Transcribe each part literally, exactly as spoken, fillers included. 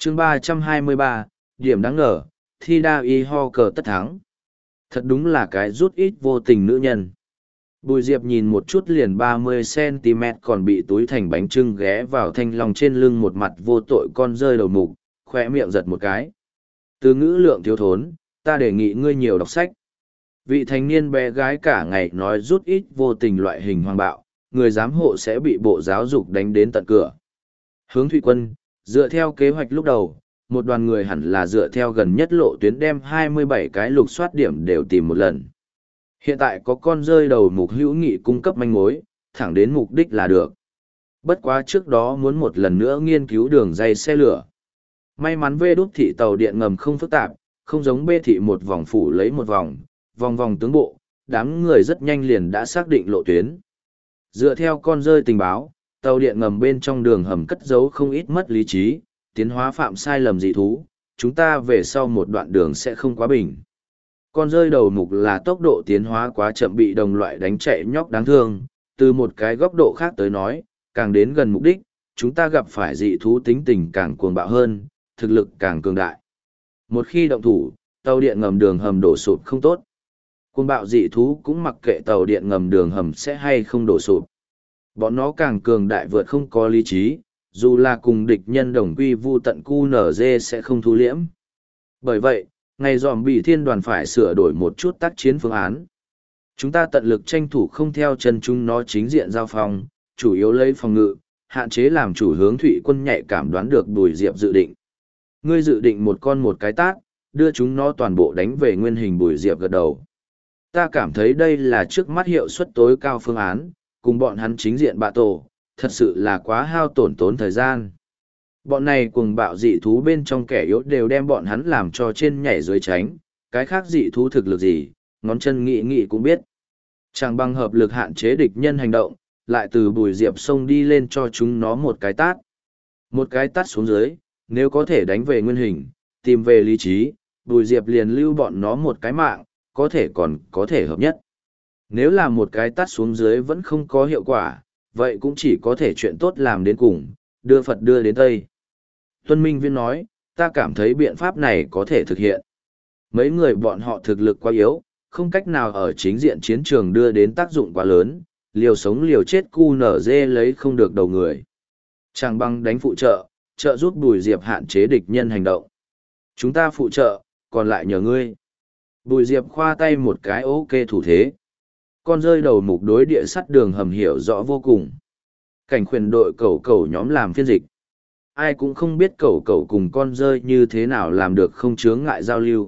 chương ba trăm hai mươi ba, điểm đáng ngờ, thi đa y ho cờ tất thắng. Thật đúng là cái rút ít vô tình nữ nhân. Bùi Diệp nhìn một chút liền ba mươi xăng-ti-mét còn bị túi thành bánh trưng ghé vào thanh long trên lưng một mặt vô tội con rơi đầu mục, khoe miệng giật một cái. Từ ngữ lượng thiếu thốn, ta đề nghị ngươi nhiều đọc sách. Vị thanh niên bé gái cả ngày nói rút ít vô tình loại hình hoang bạo, người giám hộ sẽ bị bộ giáo dục đánh đến tận cửa. Hướng Thụy Quân, dựa theo kế hoạch lúc đầu, một đoàn người hẳn là dựa theo gần nhất lộ tuyến đem hai mươi bảy cái lục soát điểm đều tìm một lần. Hiện tại có con rơi đầu mục hữu nghị cung cấp manh mối, thẳng đến mục đích là được. Bất quá trước đó muốn một lần nữa nghiên cứu đường dây xe lửa. May mắn vê đút thị tàu điện ngầm không phức tạp, không giống bê thị một vòng phủ lấy một vòng, vòng vòng tướng bộ, đám người rất nhanh liền đã xác định lộ tuyến. Dựa theo con rơi tình báo, tàu điện ngầm bên trong đường hầm cất giấu không ít mất lý trí, tiến hóa phạm sai lầm dị thú, chúng ta về sau một đoạn đường sẽ không quá bình. Con rơi đầu mục là tốc độ tiến hóa quá chậm bị đồng loại đánh chạy nhóc đáng thương, từ một cái góc độ khác tới nói, càng đến gần mục đích, chúng ta gặp phải dị thú tính tình càng cuồng bạo hơn, thực lực càng cường đại. Một khi động thủ, tàu điện ngầm đường hầm đổ sụp không tốt. Cuồng bạo dị thú cũng mặc kệ tàu điện ngầm đường hầm sẽ hay không đổ sụp. Bọn nó càng cường đại vượt không có lý trí, dù là cùng địch nhân đồng quy vu tận cu nở dê sẽ không thu liễm. Bởi vậy, ngày dòm bị thiên đoàn phải sửa đổi một chút tác chiến phương án. Chúng ta tận lực tranh thủ không theo chân chúng nó chính diện giao phong, chủ yếu lấy phòng ngự, hạn chế làm chủ hướng Thụy Quân nhạy cảm đoán được Bùi Diệp dự định. Ngươi dự định một con một cái tát, đưa chúng nó toàn bộ đánh về nguyên hình. Bùi Diệp gật đầu. Ta cảm thấy đây là trước mắt hiệu suất tối cao phương án, cùng bọn hắn chính diện bạ tổ, thật sự là quá hao tổn tốn thời gian. Bọn này cùng bạo dị thú bên trong kẻ yếu đều đem bọn hắn làm cho trên nhảy dưới tránh, cái khác dị thú thực lực gì, ngón chân nghị nghị cũng biết. Chẳng bằng hợp lực hạn chế địch nhân hành động, lại từ Bùi Diệp xông đi lên cho chúng nó một cái tát. Một cái tát xuống dưới, nếu có thể đánh về nguyên hình, tìm về lý trí, Bùi Diệp liền lưu bọn nó một cái mạng, có thể còn có thể hợp nhất. Nếu là một cái tát xuống dưới vẫn không có hiệu quả, vậy cũng chỉ có thể chuyện tốt làm đến cùng, đưa Phật đưa đến Tây. Tuân Minh Viên nói, ta cảm thấy biện pháp này có thể thực hiện. Mấy người bọn họ thực lực quá yếu, không cách nào ở chính diện chiến trường đưa đến tác dụng quá lớn, liều sống liều chết cu nở dê lấy không được đầu người. Chẳng bằng đánh phụ trợ, trợ giúp Bùi Diệp hạn chế địch nhân hành động. Chúng ta phụ trợ, còn lại nhờ ngươi. Bùi Diệp khoa tay một cái ok thủ thế. Con rơi đầu mục đối địa sắt đường hầm hiểu rõ vô cùng. Cảnh khuyển đội cẩu cẩu nhóm làm phiên dịch. Ai cũng không biết cẩu cẩu cùng con rơi như thế nào làm được không chướng ngại giao lưu.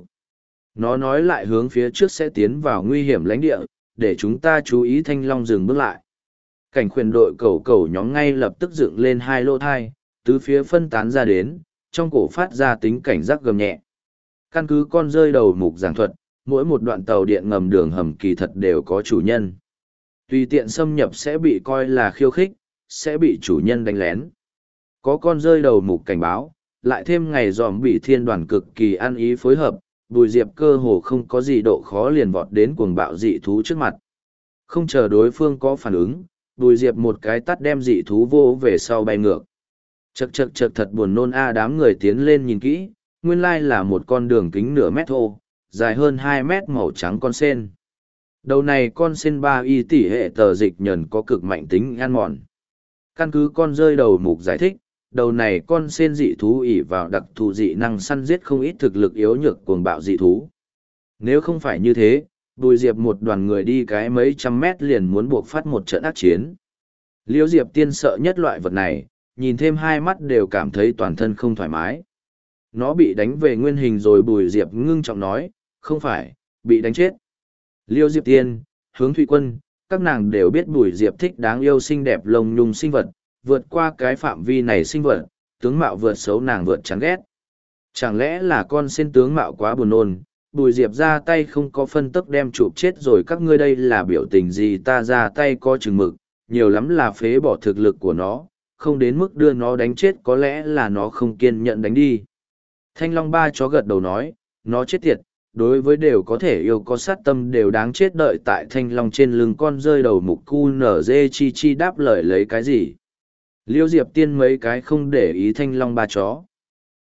Nó nói lại hướng phía trước sẽ tiến vào nguy hiểm lãnh địa, để chúng ta chú ý thanh long dừng bước lại. Cảnh khuyển đội cẩu cẩu nhóm ngay lập tức dựng lên hai lô thai, tứ phía phân tán ra đến, trong cổ phát ra tính cảnh giác gầm nhẹ. Căn cứ con rơi đầu mục giảng thuật, mỗi một đoạn tàu điện ngầm đường hầm kỳ thật đều có chủ nhân. Tùy tiện xâm nhập sẽ bị coi là khiêu khích, sẽ bị chủ nhân đánh lén. Có con rơi đầu mục cảnh báo, lại thêm ngày dòm bị thiên đoàn cực kỳ ăn ý phối hợp, Bùi Diệp cơ hồ không có gì độ khó liền vọt đến cuồng bạo dị thú trước mặt. Không chờ đối phương có phản ứng, Bùi Diệp một cái tắt đem dị thú vô về sau bay ngược. Chậc chậc chậc thật buồn nôn a. Đám người tiến lên nhìn kỹ, nguyên lai là một con đường kính nửa mét thô, dài hơn hai mét màu trắng con sen. Đầu này con sen ba y tỷ hệ tờ dịch nhờn có cực mạnh tính ăn mòn. Căn cứ con rơi đầu mục giải thích, đầu này con sen dị thú ỷ vào đặc thù dị năng săn giết không ít thực lực yếu nhược cuồng bạo dị thú. Nếu không phải như thế, Bùi Diệp một đoàn người đi cái mấy trăm mét liền muốn buộc phát một trận ác chiến. Liễu Diệp tiên sợ nhất loại vật này, nhìn thêm hai mắt đều cảm thấy toàn thân không thoải mái. Nó bị đánh về nguyên hình rồi. Bùi Diệp ngưng trọng nói, không phải, bị đánh chết. Liễu Diệp tiên, Hướng Thụy Quân, các nàng đều biết Bùi Diệp thích đáng yêu xinh đẹp lông nhung sinh vật, vượt qua cái phạm vi này sinh vật, tướng mạo vượt xấu nàng vượt chán ghét. Chẳng lẽ là con sen tướng mạo quá buồn nôn, Bùi Diệp ra tay không có phân tức đem chụp chết rồi. Các ngươi đây là biểu tình gì? Ta ra tay có chừng mực, nhiều lắm là phế bỏ thực lực của nó, không đến mức đưa nó đánh chết, có lẽ là nó không kiên nhẫn đánh đi. Thanh Long ba chó gật đầu nói, nó chết tiệt, đối với đều có thể yêu có sát tâm đều đáng chết. Đợi tại Thanh Long trên lưng con rơi đầu mục cu nở dê chi chi đáp lời lấy cái gì. Liêu Diệp tiên mấy cái không để ý Thanh Long ba chó.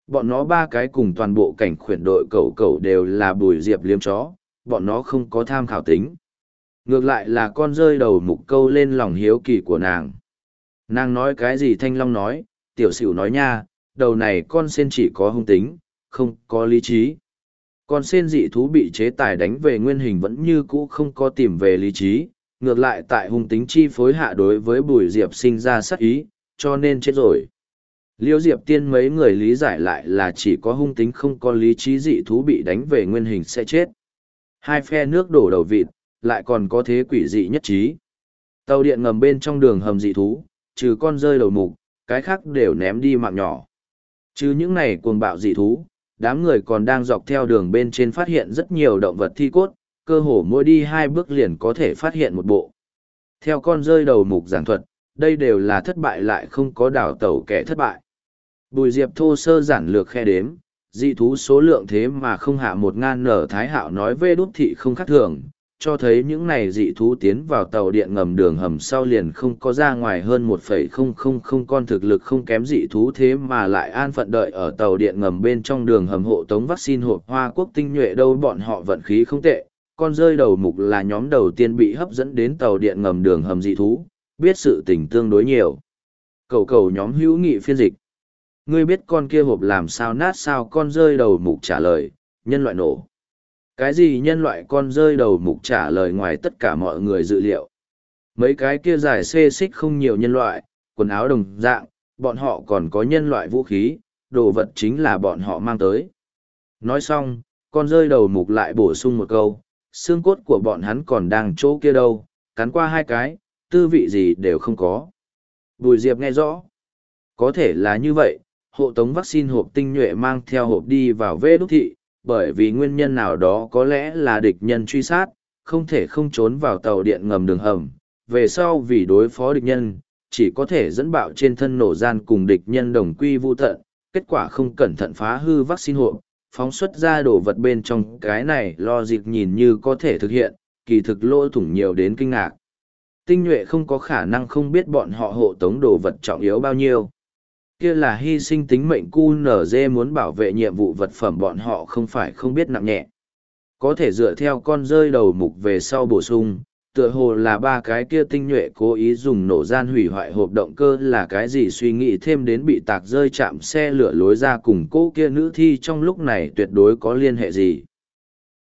Bọn nó ba cái cùng toàn bộ cảnh khuyển đội cẩu cẩu đều là Bùi Diệp liếm chó, bọn nó không có tham khảo tính. Ngược lại là con rơi đầu mục câu lên lòng hiếu kỳ của nàng. Nàng nói cái gì Thanh Long nói, tiểu sửu nói nha, đầu này con sen chỉ có hung tính, không có lý trí. Con sen dị thú bị chế tài đánh về nguyên hình vẫn như cũ không có tìm về lý trí, ngược lại tại hung tính chi phối hạ đối với Bùi Diệp sinh ra sát ý, cho nên chết rồi. Liêu Diệp Tiên mấy người lý giải lại là chỉ có hung tính không có lý trí dị thú bị đánh về nguyên hình sẽ chết. Hai phe nước đổ đầu vịt, lại còn có thế quỷ dị nhất trí. Tàu điện ngầm bên trong đường hầm dị thú, trừ con rơi đầu mục, cái khác đều ném đi mạng nhỏ. Trừ những này cuồng bạo dị thú, đám người còn đang dọc theo đường bên trên phát hiện rất nhiều động vật thi cốt, cơ hồ mỗi đi hai bước liền có thể phát hiện một bộ. Theo con rơi đầu mục giảng thuật, đây đều là thất bại lại không có đảo tàu kẻ thất bại. Bùi Diệp thô sơ giản lược khe đếm, dị thú số lượng thế mà không hạ một ngàn nở Thái Hạo nói về đút thị không khác thường, cho thấy những này dị thú tiến vào tàu điện ngầm đường hầm sau liền không có ra ngoài hơn một phẩy không không không con thực lực không kém dị thú thế mà lại an phận đợi ở tàu điện ngầm bên trong đường hầm hộ tống vaccine hộp Hoa Quốc tinh nhuệ đâu bọn họ vận khí không tệ, con rơi đầu mục là nhóm đầu tiên bị hấp dẫn đến tàu điện ngầm đường hầm dị thú, biết sự tình tương đối nhiều. Cầu cầu nhóm hữu nghị phiên dịch. Ngươi biết con kia hộp làm sao nát sao con rơi đầu mục trả lời, nhân loại nổ. Cái gì nhân loại con rơi đầu mục trả lời ngoài tất cả mọi người dự liệu. Mấy cái kia dài xê xích không nhiều nhân loại, quần áo đồng dạng, bọn họ còn có nhân loại vũ khí, đồ vật chính là bọn họ mang tới. Nói xong, con rơi đầu mục lại bổ sung một câu, xương cốt của bọn hắn còn đang chỗ kia đâu, cắn qua hai cái, tư vị gì đều không có. Bùi Diệp nghe rõ. Có thể là như vậy, hộ tống vaccine hộp tinh nhuệ mang theo hộp đi vào vê đúc thị, bởi vì nguyên nhân nào đó có lẽ là địch nhân truy sát, không thể không trốn vào tàu điện ngầm đường hầm. Về sau vì đối phó địch nhân, chỉ có thể dẫn bạo trên thân nổ gian cùng địch nhân đồng quy vu tận, kết quả không cẩn thận phá hư vaccine hộp, phóng xuất ra đồ vật bên trong cái này lo dịp nhìn như có thể thực hiện, kỳ thực lỗ thủng nhiều đến kinh ngạc. Tinh nhuệ không có khả năng không biết bọn họ hộ tống đồ vật trọng yếu bao nhiêu. Kia là hy sinh tính mệnh cu nở dê muốn bảo vệ nhiệm vụ vật phẩm bọn họ không phải không biết nặng nhẹ. Có thể dựa theo con rơi đầu mục về sau bổ sung, tựa hồ là ba cái kia tinh nhuệ cố ý dùng nổ gian hủy hoại hộp động cơ là cái gì suy nghĩ thêm đến bị tạc rơi chạm xe lửa lối ra cùng cô kia nữ thi trong lúc này tuyệt đối có liên hệ gì.